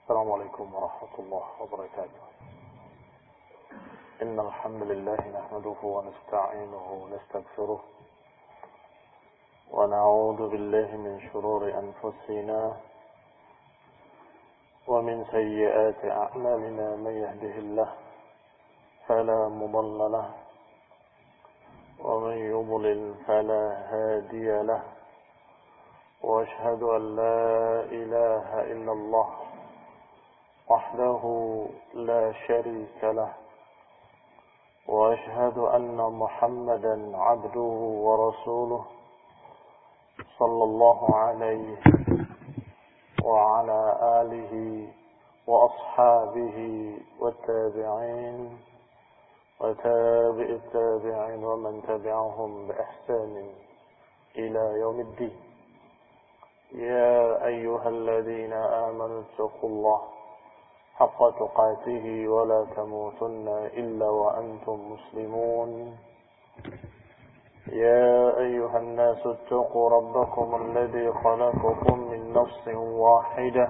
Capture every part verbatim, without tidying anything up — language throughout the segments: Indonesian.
السلام عليكم ورحمة الله وبركاته. إن الحمد لله نحمده ونستعينه ونستغفره ونعوذ بالله من شرور أنفسنا ومن سيئات أعمالنا. من يهده الله فلا مضل له ومن يضلل فلا هادي له، وأشهد أن لا إله إلا الله وحده لا شريك له، وأشهد أن محمدا عبده ورسوله صلى الله عليه وعلى آله وأصحابه والتابعين وتابع التابعين ومن تبعهم بإحسان إلى يوم الدين. يا أيها الذين آمنوا اتقوا الله حق تقاته ولا تموتن إلا وأنتم مسلمون. يا أيها الناس اتقوا ربكم الذي خلقكم من نفس واحدة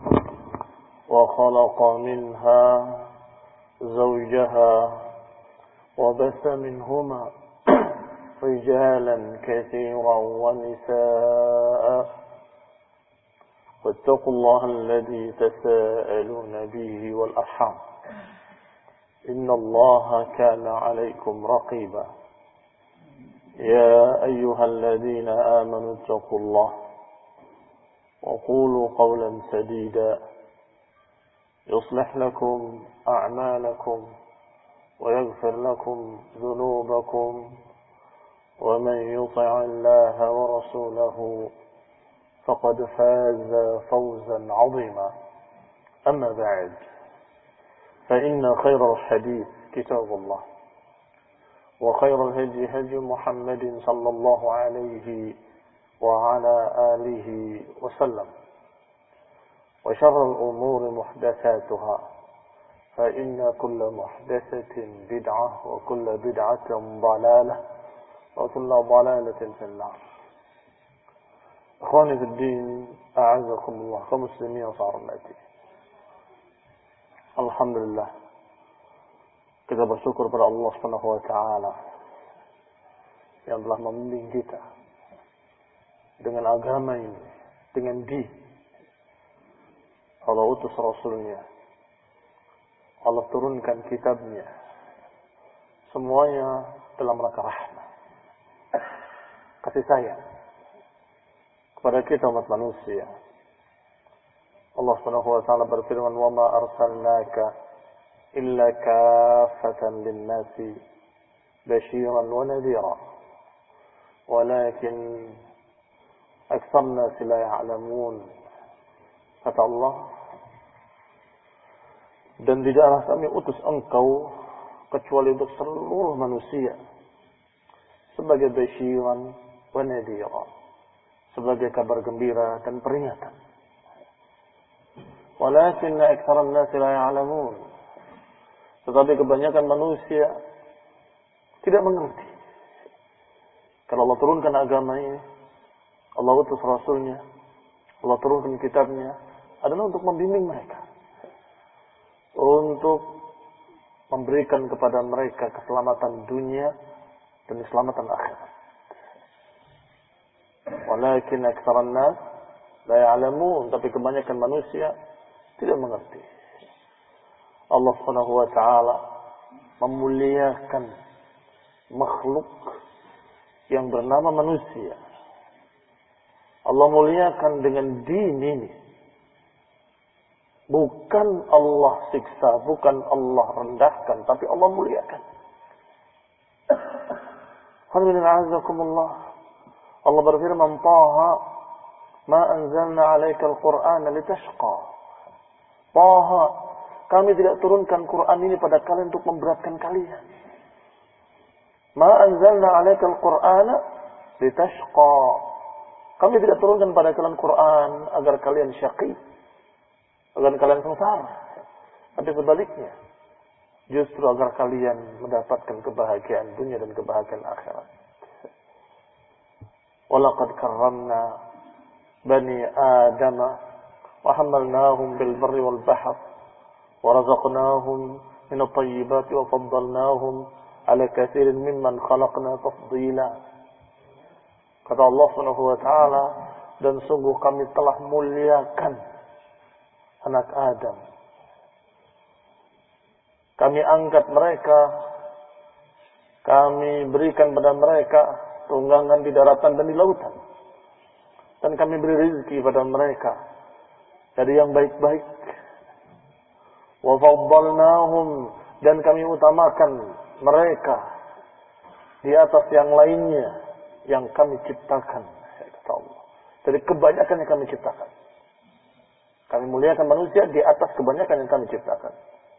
وخلق منها زوجها وبث منهما رجالا كثيرا ونساء، واتقوا الله الذي تساءلون به والأرحام إن الله كان عليكم رقيبا. يا أيها الذين آمنوا اتقوا الله وقولوا قولا سديدا يصلح لكم أعمالكم ويغفر لكم ذنوبكم، ومن يطع الله ورسوله فقد فاز فوزا عظيما. أما بعد، فإن خير الحديث كتاب الله، وخير الهدي هدي محمد صلى الله عليه وعلى آله وسلم، وشر الأمور محدثاتها، فإن كل محدثة بدعة وكل بدعة ضلالة وكل ضلالة في النار. Akhwani fi din, a'azakumullah, kaum muslimin yang saya hormati. Alhamdulillah, kita bersyukur pada Allah Subhanahu wa taala yang telah membimbing kita dengan agama ini, dengan din. Allah utus Rasulnya, Allah turunkan kitabnya, semuanya dalam rangka rahmat, kasih sayang kepada kita umat manusia. Allah Subhanahu wa taala berfirman, "Wa ma arsalnaka illa kaffatan lin-nasi basyiran wa nadhira, walakin aktsarun nasi la ya'lamun." Kata Allah, dan tidaklah kami utus engkau kecuali untuk seluruh manusia sebagai basyiran wa nadhira, sebagai kabar gembira dan peringatan. Walakinna aktsaran nasi la ya'lamun. Tetapi kebanyakan manusia tidak mengerti. Kalau Allah turunkan agama ini, Allah utus Rasulnya, Allah turunkan kitabnya, adalah untuk membimbing mereka, untuk memberikan kepada mereka keselamatan dunia dan keselamatan akhirat. Walakin aktsaran nas la ya'lamun, tapi kebanyakan manusia tidak mengerti. Allah Subhanahu wa taala memuliakan makhluk yang bernama manusia. Allah muliakan dengan din ini. Bukan Allah siksa, bukan Allah rendahkan, tapi Allah muliakan. Alhamdulillah. Allah berfirman, "Taha ma anzalna 'alaika al-Qur'ana litashqa." Taha, kami tidak turunkan Quran ini pada kalian untuk memberatkan kalian. Ma anzalna 'alaika al-Qur'ana litashqa. Kami tidak turunkan pada kalian Quran agar kalian syaqi, agar kalian sengsara. Tapi sebaliknya, justru agar kalian mendapatkan kebahagiaan dunia dan kebahagiaan akhirat. Walaqad karramna bani Adam wa hamalnahum bil barri wal bahr wa razaqnahum min at-tayyibati wa faddalnahum ala katsirin mimman khalaqna tafdila. Kata Allah Subhanahu wa taala, dan sungguh kami telah muliakan anak Adam. Kami angkat mereka, kami berikan pada mereka tunggangan di daratan dan di lautan. Dan kami beri rezeki pada mereka dari yang baik-baik. Wa faddalnahum, dan kami utamakan mereka di atas yang lainnya yang kami ciptakan, kata Allah. Dari kebanyakan yang kami ciptakan. Kami muliakan manusia di atas kebanyakan yang kami ciptakan.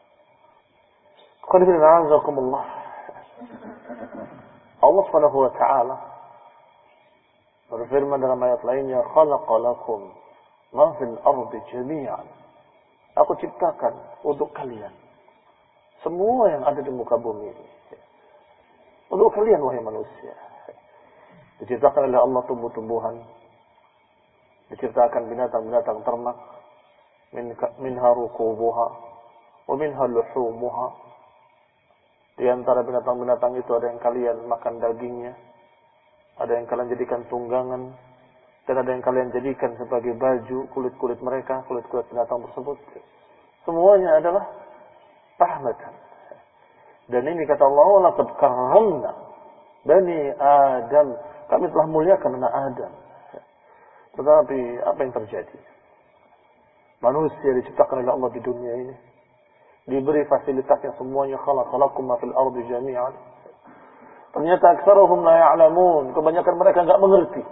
Allah Subhanahu wa taala berfirman dalam ayat lainnya, khalaqa lakum ma fil ardi jami'an. Aku ciptakan untuk kalian semua yang ada di muka bumi ini. Untuk kalian wahai manusia. Diciptakan oleh Allah tumbuh-tumbuhan, diciptakan binatang-binatang ternak, minha rukubuha wa minha luhumuha. Di antara binatang-binatang itu ada yang kalian makan dagingnya, ada yang kalian jadikan tunggangan, dan ada yang kalian jadikan sebagai baju kulit-kulit mereka, kulit-kulit binatang tersebut. Semuanya adalah rahmatan. Dan ini kata Allah, laqad karramna bani Adam. Kami telah muliakan anak Adam. Tetapi apa yang terjadi? Manusia diciptakan oleh Allah di dunia ini, diberi fasilitasnya semuanya, khalaqalakum ma fil ardi jami'an. Ternyata aktsaruhum la ya'lamun, kebanyakan mereka enggak mengerti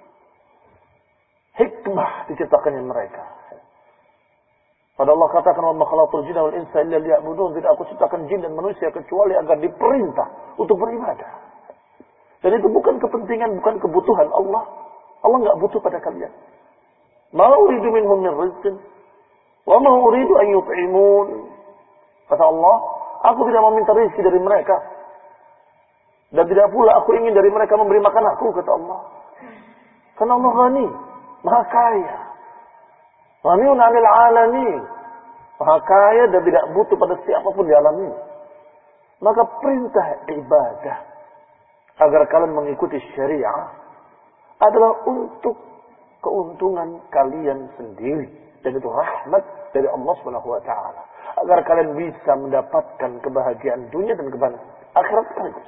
hikmah diciptakannya mereka. Pada Allah katakan, wa ma khalaqtul jinna wal insa illa liya'budun, tidak aku ciptakan jin dan manusia kecuali agar diperintah untuk beribadah. Dan itu bukan kepentingan, bukan kebutuhan Allah. Allah enggak butuh pada kalian. Ma uridu minhum min rizqin wa ma uridu an yut'imun. Kata Allah, aku tidak meminta rezeki dari mereka. Dan tidak pula aku ingin dari mereka memberi makan aku, kata Allah. Karena Allah ghani, maha kaya. Ghaniun 'anil 'alamin. Maha kaya dan tidak butuh pada siapapun di alam ini. Maka perintah ibadah agar kalian mengikuti syariah adalah untuk keuntungan kalian sendiri. Dan itu rahmat dari Allah Subhanahu wa taala. Agar kalian bisa mendapatkan kebahagiaan dunia dan kebahagiaan akhirat sekaligus.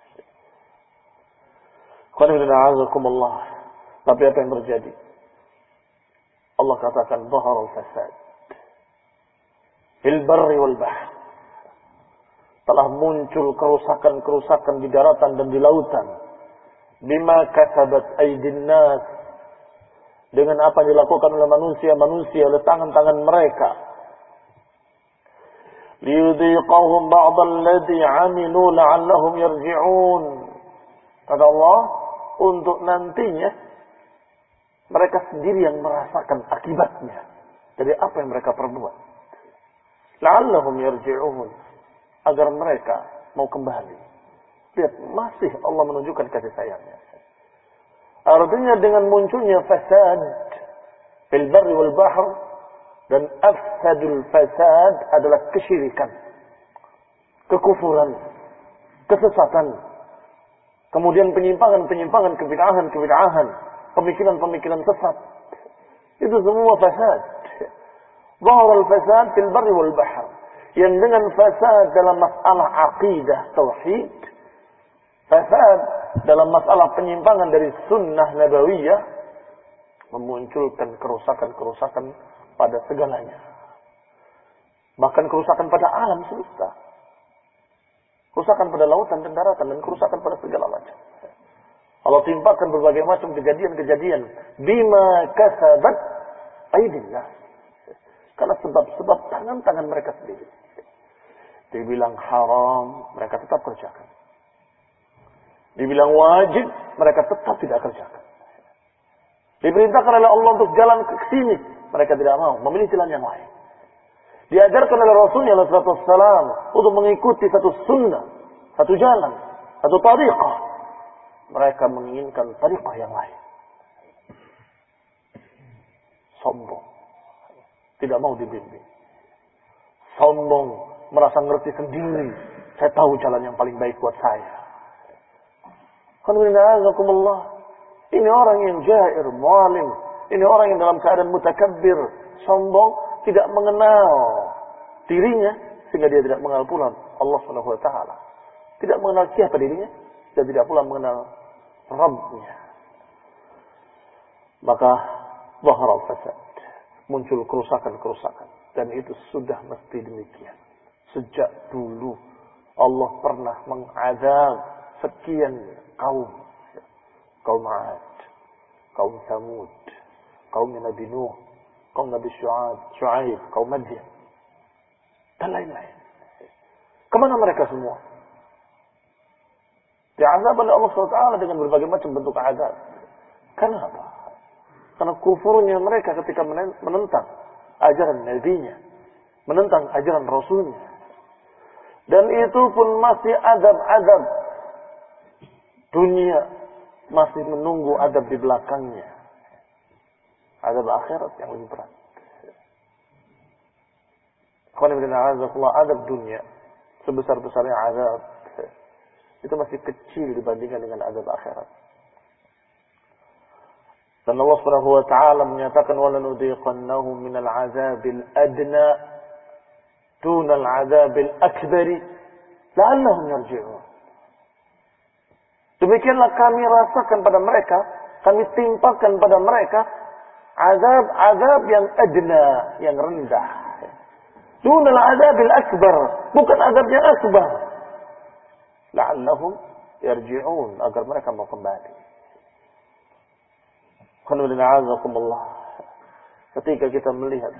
Tapi apa yang terjadi? Allah katakan dhaharal fasad fil barri wal bahr. Telah muncul kerusakan-kerusakan di daratan dan di lautan. Bima kasabat aydin nas, dengan apa yang dilakukan oleh manusia-manusia oleh tangan-tangan mereka. Liyudhiqahum ba'dalladhi 'amilu la'allahum yarji'un. Kata Allah, untuk nantinya mereka sendiri yang merasakan akibatnya dari apa yang mereka perbuat. La'allahum yarji'un, agar mereka mau kembali. Lihat, masih Allah menunjukkan kasih sayangnya. Artinya dengan munculnya fasad fil barri wal bahr, dan afsadul fasad adalah kesyirikan, kekufuran, kesesatan, kemudian penyimpangan-penyimpangan, kebid'ahan-kebid'ahan, pemikiran-pemikiran sesat. Itu semua fasad. Dhaharal fasad fil barri wal bahr. Yang dengan fasad dalam masalah akidah tauhid, fasad dalam masalah penyimpangan dari sunnah nabawiyah, memunculkan kerusakan-kerusakan pada segalanya. Bahkan kerusakan pada alam semesta. Kerusakan pada lautan dan daratan, dan kerusakan pada segala macam. Allah timpakan berbagai macam kejadian-kejadian. Bima kasabat aydillah. Karena sebab-sebab tangan-tangan mereka sendiri. Dibilang haram, mereka tetap kerjakan. Dibilang wajib, mereka tetap tidak kerjakan. Diperintahkan oleh Allah untuk jalan ke sini, mereka tidak mau, memilih jalan yang lain. Diajarkan oleh Rasulullah shallallahu alaihi wasallam untuk mengikuti satu sunnah, satu jalan, satu tariqah. Mereka menginginkan tariqah yang lain. Sombong. tidak mau dibimbing. Sombong, merasa ngerti sendiri. Saya tahu jalan yang paling baik buat saya. Ini orang yang jair, mualim. Ini orang yang dalam keadaan mutakabbir, sombong, tidak mengenal dirinya, sehingga dia tidak mengenal pula Allah Subhanahu wa taala. Tidak mengenal siapa dirinya, dan tidak pula mengenal Rabbnya. Maka zahar al-fasad, muncul kerusakan-kerusakan, dan itu sudah mesti demikian. Sejak dulu Allah pernah mengazab sekian kaum, kaum 'Ad, kaum Thamud, kaum Nabi Nuh, kaum Nabi Syu'aib, Syu'aib, kaum Madyan, dan lain-lain. Kemana mereka semua? Diazab oleh Allah subhanahu wa taala dengan berbagai macam bentuk azab. Kenapa? Karena kufurnya mereka ketika menentang ajaran Nabi-Nya, menentang ajaran Rasul-Nya. Dan itu pun masih azab-azab dunia, masih menunggu azab di belakangnya. Azab akhirat yang lebih berat. Azab dunia sebesar-besarnya azab itu masih kecil dibandingkan dengan azab akhirat. Dan Allah Subhanahu wa taala menyatakan walanudziqannahum minal azabil adna dunal azabil akbar la'allahum yarji'un. Demikianlah kami rasakan pada mereka, kami timpakan pada mereka azab-azab yang adna, yang rendah. Dunal azabil akbar, bukan azab yang akbar. La'allahum yarji'un, agar mereka mau kembali. Ketika kita melihat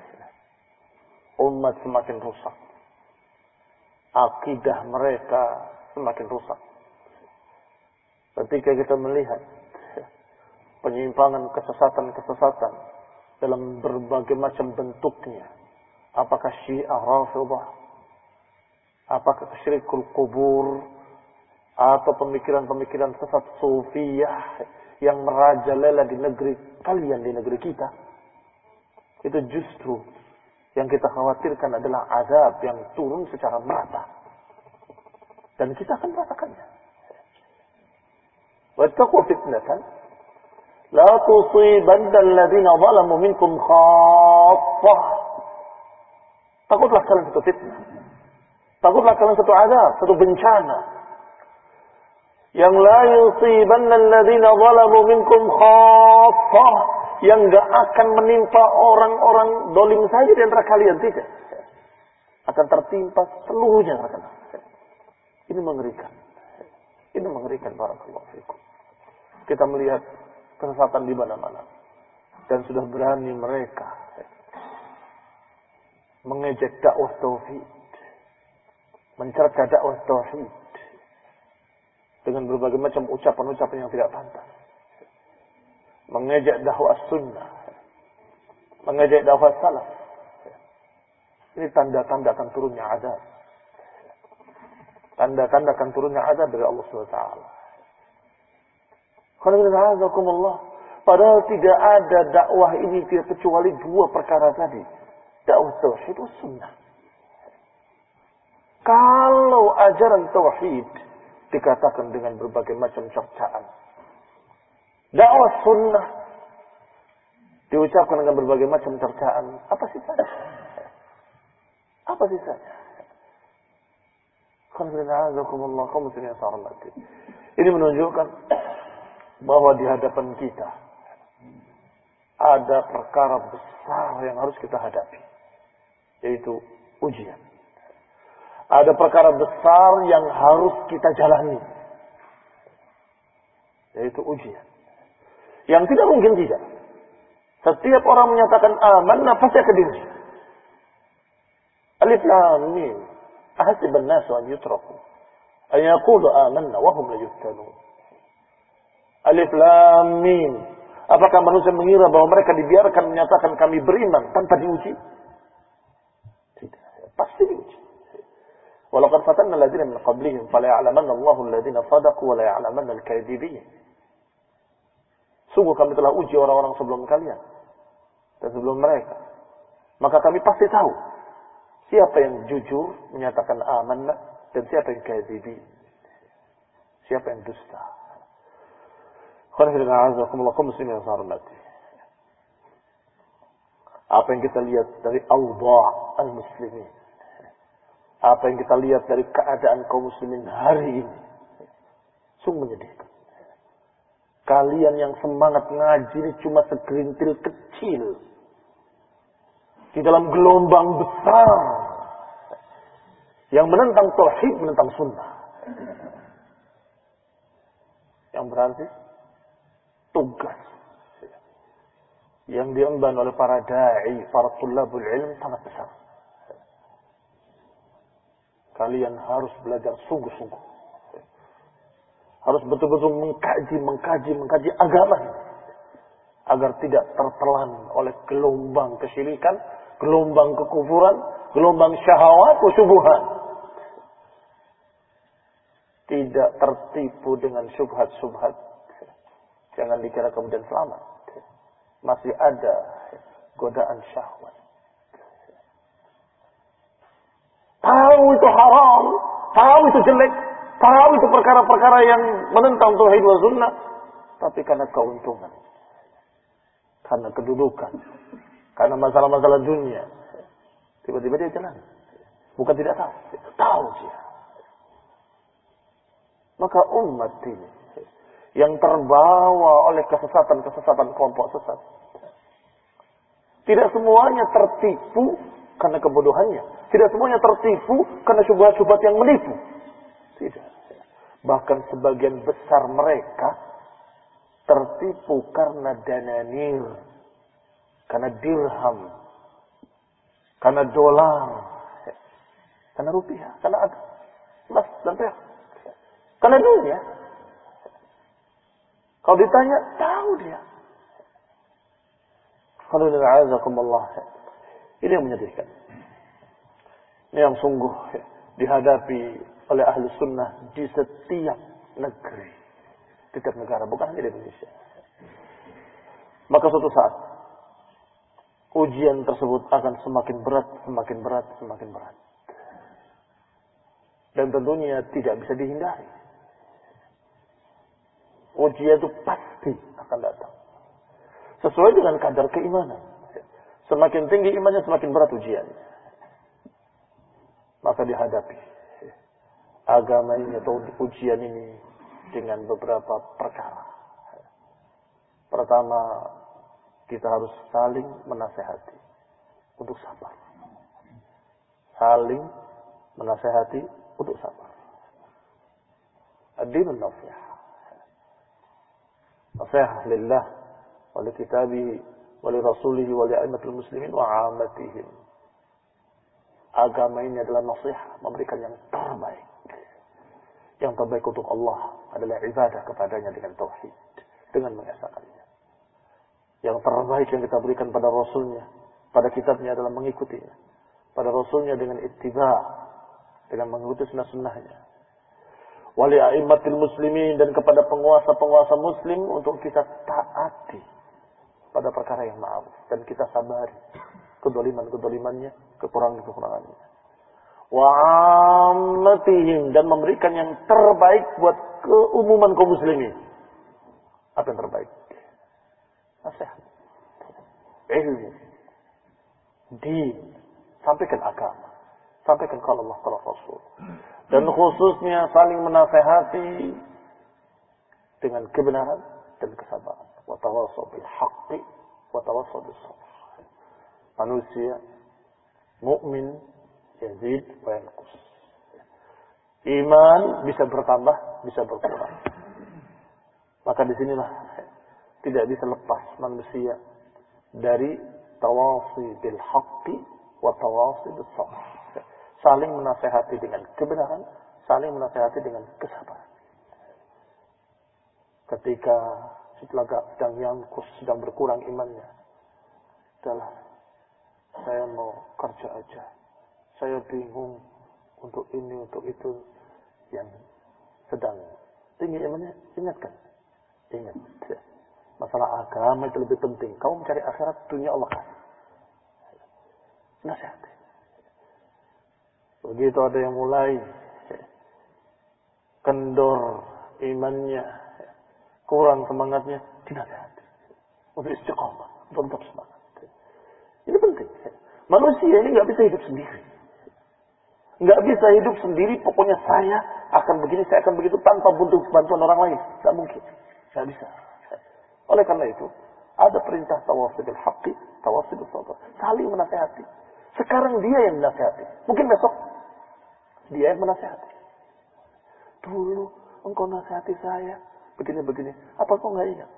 umat semakin rusak, akidah mereka semakin rusak. Ketika kita melihat penyimpangan, kesesatan-kesesatan dalam berbagai macam bentuknya, apakah Syiah Rafidhah, apakah syirkul kubur, atau pemikiran-pemikiran sesat Sufiyah yang merajalela di negeri kalian, di negeri kita, itu justru yang kita khawatirkan adalah azab yang turun secara merata, dan kita akan merasakannya. Wattaqu fitnatan la tusibanna alladziina zalamu minkum khaffah. Takutlah kalian satu fitnah, takutlah kalian satu azab, satu bencana yang la yusibanna alladziina zalamu minkum khaffah, yang enggak akan menimpa orang-orang dolim saja di antara kalian, tidak, akan tertimpa seluruhnya. Ini mengerikan. Ini mengerikan, barakallahu fikum. Kita melihat kesesatan di mana-mana, dan sudah berani mereka mengejek dakwah tauhid, mencerca dakwah tauhid dengan berbagai macam ucapan-ucapan yang tidak pantas, mengejek dakwah sunnah, mengejek dakwah salaf. Ini tanda-tanda akan turunnya azab. Tanda-tanda akan turunnya azab dari Allah subhanahu wa taala. Padahal tidak ada dakwah ini kecuali dua perkara tadi, dakwah tauhid dan sunnah. Kalau ajaran tauhid dikatakan dengan berbagai macam cercaan, dakwah sunnah diucapkan dengan berbagai macam cercaan, apa sisanya? Apa sisanya? Ini menunjukkan bahwa di hadapan kita ada perkara besar yang harus kita hadapi, yaitu ujian. Ada perkara besar yang harus kita jalani, yaitu ujian. Yang tidak mungkin tidak. Setiap orang menyatakan amanah pasti akan diuji. Alif Lam Mim. Ahasiban nasu an yutraku an yaqulu amanna wa hum la yuftanun. Alif Lam Mim. Apakah manusia mengira bahwa mereka dibiarkan menyatakan kami beriman tanpa diuji? Tidak, pasti diuji. Walaqad fatanna alladziina min qablihim fala ya'lamanna Allahu alladziina shadaqu wa la ya'lamanna al-kadhibin. Sungguh kami telah uji orang-orang sebelum kalian dan sebelum mereka, Maka kami pasti tahu siapa yang jujur menyatakan amanah dan siapa yang kadzibi. Siapa yang dusta. Muslimin yang hormati. Apa yang kita lihat dari awda' al-muslimin. Apa yang kita lihat dari keadaan kaum muslimin hari ini. Sungguh menyedihkan. Kalian yang semangat ngaji ini cuma segerintil kecil. Di dalam gelombang besar. Yang menentang tauhid, menentang sunnah. Yang berarti tugas yang diemban oleh para da'i, para tulabul ilm sangat besar. Kalian harus belajar sungguh-sungguh. Harus betul-betul mengkaji, mengkaji, mengkaji agama ini. Agar tidak tertelan oleh gelombang kesyirikan, gelombang kekufuran, gelombang syahwat, syubhat. Tidak tertipu dengan syubhat-syubhat. Jangan dikira kemudian selamat. Masih ada godaan syahwat. Tahu itu haram, tahu itu jelek, tahu itu perkara-perkara yang menentang tauhid wa sunnah, tapi karena keuntungan, karena kedudukan, karena masalah-masalah dunia, tiba-tiba dia jalan. Bukan tidak tahu, tahu dia. Maka umat ini yang terbawa oleh kesesatan-kesesatan kelompok sesat, tidak semuanya tertipu karena kebodohannya. Tidak semuanya tertipu karena syubhat-syubhat yang menipu. Tidak. Bahkan sebagian besar mereka tertipu karena dananir, karena dirham, karena dolar, karena rupiah, karena emas dan perak, karena dunia. Kalau ditanya, tahu dia. Kalau na'azakumullah, ini yang menyedihkan. Ini yang sungguh dihadapi oleh ahli sunnah di setiap negeri, di setiap negara, bukan hanya di Indonesia. Maka suatu saat ujian tersebut akan semakin berat, semakin berat, semakin berat, dan tentunya tidak bisa dihindari. Ujian itu pasti akan datang sesuai dengan kadar keimanan. Semakin tinggi imannya, semakin berat ujiannya. Maka dihadapi agama ini atau ujian ini dengan beberapa perkara. Pertama, kita harus saling menasehati untuk sabar. Saling menasehati untuk sabar. Ad-dinun nasihah. Nasihah lillah wa li kitabihi wa li rasulihi wa li a'immatil muslimin wa 'ammatihim. Agama ini adalah nasihat, memberikan yang terbaik. Yang terbaik untuk Allah adalah ibadah kepadanya dengan tauhid, dengan mengesahkannya. Yang terbaik yang kita berikan pada Rasulnya, pada kitabnya adalah mengikutinya. Pada Rasulnya dengan ittiba', dengan mengikuti sunnah-sunnahnya. Wali a'immatil muslimin, dan kepada penguasa-penguasa muslim untuk kita taati pada perkara yang ma'ruf, dan kita sabari kedoliman-kedolimannya, kekurangan-kekurangannya. Wa'ammatihim, dan memberikan yang terbaik buat keumuman kaum muslimin. Apa yang terbaik? Nasihat, ilmu, din, sampaikan agama, sampaikan kalau Allah, kalau Rasul. Dan khususnya saling menasehati dengan kebenaran dan kesabaran. Wa tawassaw bil haqqi wa tawassaw bis sabr. Manusia mukmin yazid wa yanqus. Iman bisa bertambah, bisa berkurang. Maka disinilah tidak bisa lepas manusia dari tawasi bil haqqi wa tawasi bis sabr. Saling menasehati dengan kebenaran, saling menasehati dengan kesabaran. Ketika si pelaga sedang yangkus, sedang berkurang imannya, adalah saya mau kerja aja, saya bingung untuk ini, untuk itu. Yang sedang tinggi imannya, ingatkan, ingat, masalah agama itu lebih penting. Kamu mencari akhirat, dunia Allah kasih. nasihati. Begitu ada yang mulai kendor imannya, kurang semangatnya, dinasihati untuk istiqamah, untuk tetap semangat. Ini penting. Manusia ini nggak bisa hidup sendiri, nggak bisa hidup sendiri. Pokoknya saya akan begini, saya akan begitu tanpa butuh bantuan orang lain. Nggak mungkin, nggak bisa. Oleh karena itu, ada perintah tawassul bil haqqi, tawassul bis sabr, saling menasihati. Sekarang dia yang menasihati, mungkin besok dia yang menasihati. Dulu engkau nasihati saya begini-begini, apa kau nggak ingat?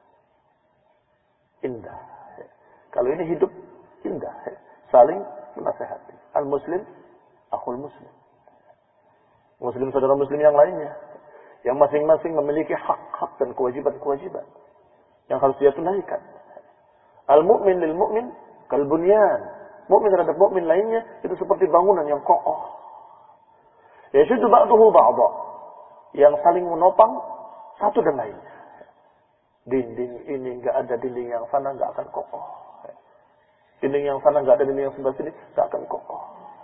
Indah. Kalau ini hidup indah, saling menasihati. Al-Muslim, akhul Muslim. Muslim saudara Muslim yang lainnya, yang masing-masing memiliki hak-hak dan kewajiban-kewajiban yang harus dia tunaikan. Al-mu'min lil mu'min kal bunyan. Mukmin terhadap mukmin lainnya itu seperti bangunan yang kokoh. Yashuddu ba'duhu ba'dha, yang saling menopang satu dan lainnya. Dinding ini enggak ada dinding yang sana enggak akan kokoh. Dinding yang sana enggak ada dinding yang sebelah sini enggak akan kokoh.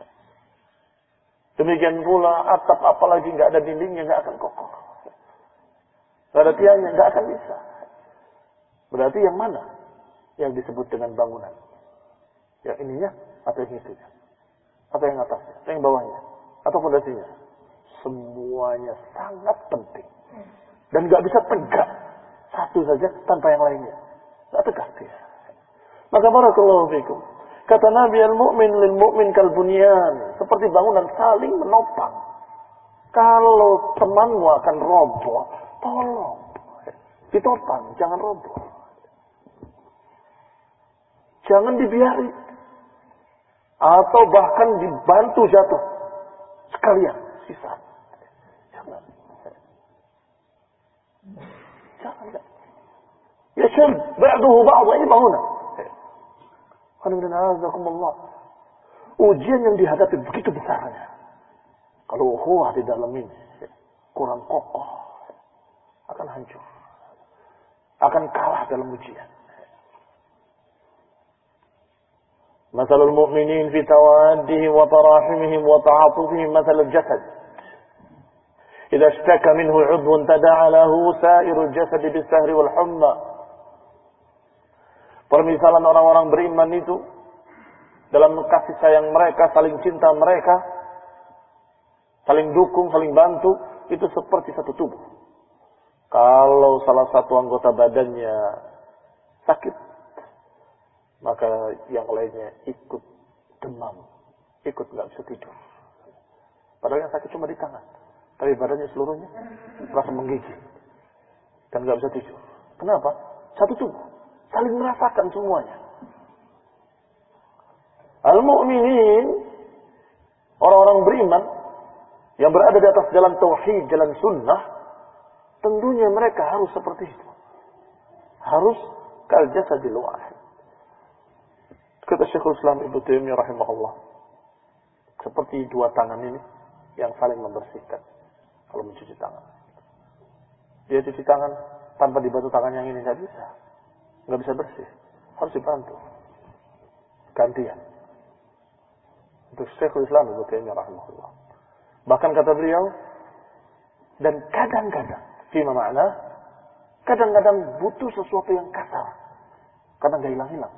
Demikian pula atap apalagi enggak ada dindingnya enggak akan kokoh. Enggak ada tiangnya enggak akan bisa. Berarti yang mana yang disebut dengan bangunan? Yang ininya atau yang itunya? Atau yang atasnya? Atau yang bawahnya? Atau fondasinya? Semuanya sangat penting. Dan gak bisa tegak satu saja tanpa yang lainnya. Gak tegak dia. Maka barakallahu fikum. Kata Nabi, al-mu'min lil mu'min kal bunyan. Seperti bangunan saling menopang. Kalau temanmu akan roboh, tolong ditopang, jangan roboh. Jangan dibiarin. Atau bahkan dibantu jatuh sekalian sisa. Jangan. Jangan. Ya syum, ba'duhu ba'dha, ini bangunan. Alhamdulillah. Ujian yang dihadapi begitu besarnya. Kalau ukhuwah di dalam ini kurang kokoh, akan hancur. Akan kalah dalam ujian. مثل المؤمنين في توادهم وتراحمهم وتعاطفهم مثل الجسد إذا اشتكى منه عضو تداعى له سائر الجسد بالسهر والحمى. Permisalan orang-orang beriman itu dalam kasih sayang mereka, saling cinta mereka, saling dukung, saling bantu, itu seperti satu tubuh. Kalau salah satu anggota badannya sakit, maka yang lainnya ikut demam, ikut nggak bisa tidur. Padahal yang sakit cuma di tangan, tapi badannya seluruhnya merasa menggigil dan nggak bisa tidur. Kenapa? Satu tubuh, saling merasakan semuanya. Al-mu'minin, orang-orang beriman yang berada di atas jalan tauhid, jalan sunnah, tentunya mereka harus seperti itu. Harus kal jasadil wahid. Kata Syekhul Islam Ibnu Taimiyah rahimahullah, seperti dua tangan ini yang saling membersihkan kalau mencuci tangan. Dia cuci tangan tanpa dibantu tangan yang ini nggak bisa, nggak bisa bersih, harus dibantu. Gantian. Untuk Syekhul Islam Ibnu Taimiyah rahimahullah. Bahkan kata beliau, dan kadang-kadang, fima makna, kadang-kadang butuh sesuatu yang kasar, karena nggak hilang-hilang.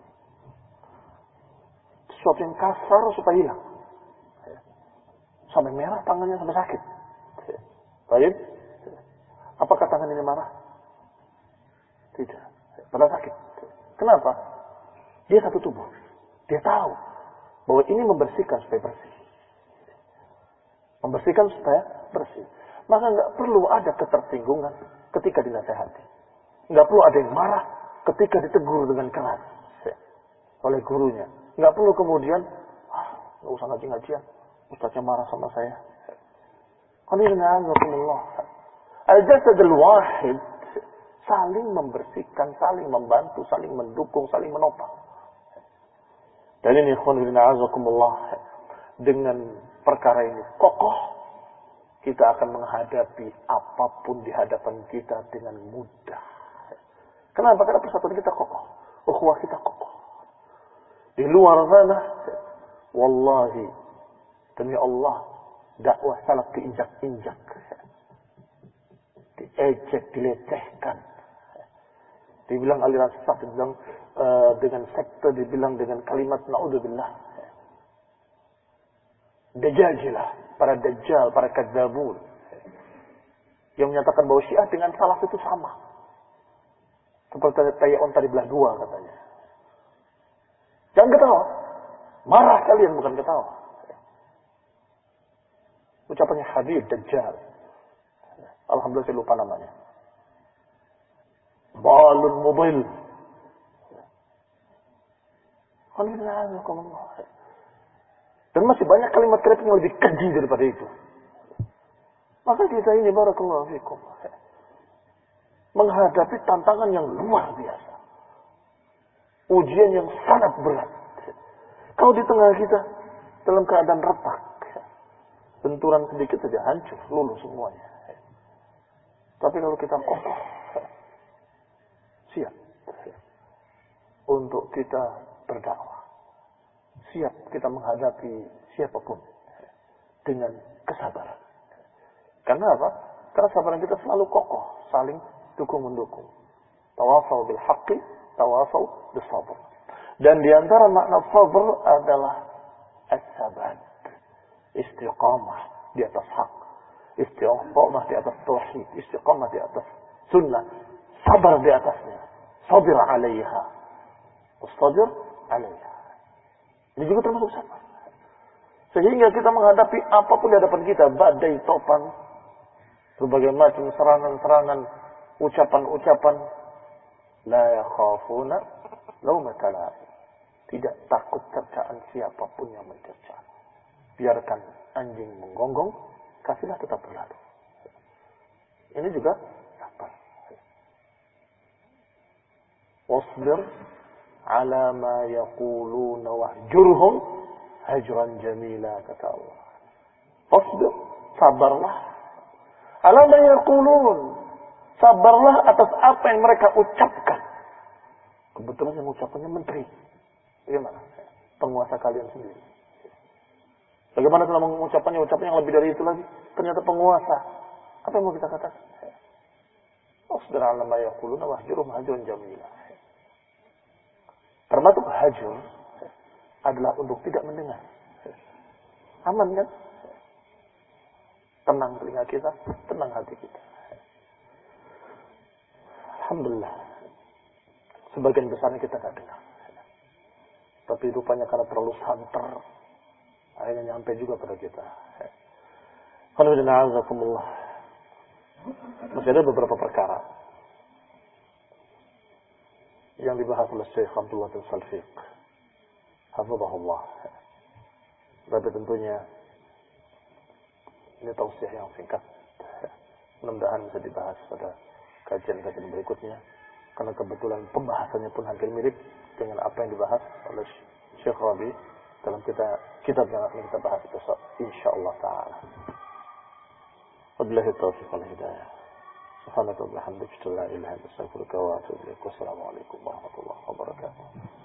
Sesuatu yang kasar supaya hilang. Sampai merah tangannya, sampai sakit. Baik. Apakah tangan ini marah? Tidak. Padahal sakit. Kenapa? Dia satu tubuh. Dia tahu bahwa ini membersihkan supaya bersih. Membersihkan supaya bersih. Maka nggak perlu ada ketersinggungan ketika dinasehati. Nggak perlu ada yang marah ketika ditegur dengan keras oleh gurunya. Nggak perlu kemudian, ah, nggak usah ngaji-ngajian, ustaznya marah sama saya. Al-jasadul wahid, saling membersihkan, saling membantu, saling mendukung, saling menopang. Dan ini azakumullah, dengan perkara ini kokoh, kita akan menghadapi apapun di hadapan kita dengan mudah. Kenapa? Karena persatuan kita kokoh, ukhuwah kita kokoh. Di luar sana, wallahi, demi Allah, dakwah salaf diinjak-injak, diejek, dilecehkan. Dibilang aliran sesat, dibilang uh, dengan sekte, dibilang dengan kalimat na'udzubillah. Dajajilah, para dajjal, para kadzabun, yang menyatakan bahwa Syiah dengan salaf itu sama. Seperti kayak onta di belah dua katanya. Jangan ketawa. Marah kalian, bukan ketawa. Ucapannya Habib Dajjal. Alhamdulillah saya lupa namanya. Balun mudil. Dan masih banyak kalimat-kalimat yang lebih keji daripada itu. Maka kita ini barakallahu fikum menghadapi tantangan yang luar biasa. Ujian yang sangat berat. Kalau di tengah kita dalam keadaan retak, benturan sedikit saja hancur, luluh semuanya. Tapi kalau kita kokoh, siap untuk kita berdakwah, siap kita menghadapi siapapun dengan kesabaran. Karena apa? Karena sabaran kita selalu kokoh, saling dukung-mendukung. Tawasau bil haqqi, tawasau bis sabr. Dan di antara makna sabr adalah as-sabat. Istiqamah di atas hak. Istiqamah di atas tauhid, istiqamah di atas sunnah. Sabar di atasnya. Sabir 'alaiha. Wastabir 'alaiha. Ini juga termasuk sabar. Sehingga kita menghadapi apapun di hadapan kita, badai, topan, berbagai macam serangan-serangan, ucapan-ucapan, la yakhafuna laumata laim. Tidak takut cercaan siapapun yang mencerca. Biarkan anjing menggonggong, kasihlah tetap berlalu. Ini juga sabar. Wasbir ala ma yaquluna wahjurhum hajran jamila, kata Allah. Wasbir, sabarlah. Ala ma yaqulun, sabarlah atas apa yang mereka ucapkan. Kebetulan yang ucapannya menteri. Bagaimana? Penguasa kalian sendiri. Bagaimana kalau mengucapkannya ucapan yang lebih dari itu lagi? Ternyata penguasa. Apa yang mau kita katakan? Wasbir ala ma yaquluna wahjurhum hajran jamila. Termasuk hajur adalah untuk tidak mendengar. Aman kan? Tenang telinga kita, tenang hati kita. Alhamdulillah. Sebagian besarnya kita tidak dengar. Tapi rupanya karena terlalu santer, akhirnya nyampe juga pada kita. Alhamdulillah. Masih ada beberapa perkara yang dibahas oleh Syekh Abdullah bin Salfiq, hafizahullah. Tapi tentunya ini tausiah yang singkat. Mudah-mudahan bisa dibahas pada kajian-kajian berikutnya. Karena kebetulan pembahasannya pun hampir mirip dengan apa yang dibahas oleh Syekh Rabi dalam kita kitab yang akan kita bahas besok, insyaallah taala. Wabillahi taufiq wal hidayah. Subhanaka wa bihamdika, la ilaha illa anta, astaghfiruka wa atubu ilaik. Wassalamu alaikum warahmatullahi wabarakatuh.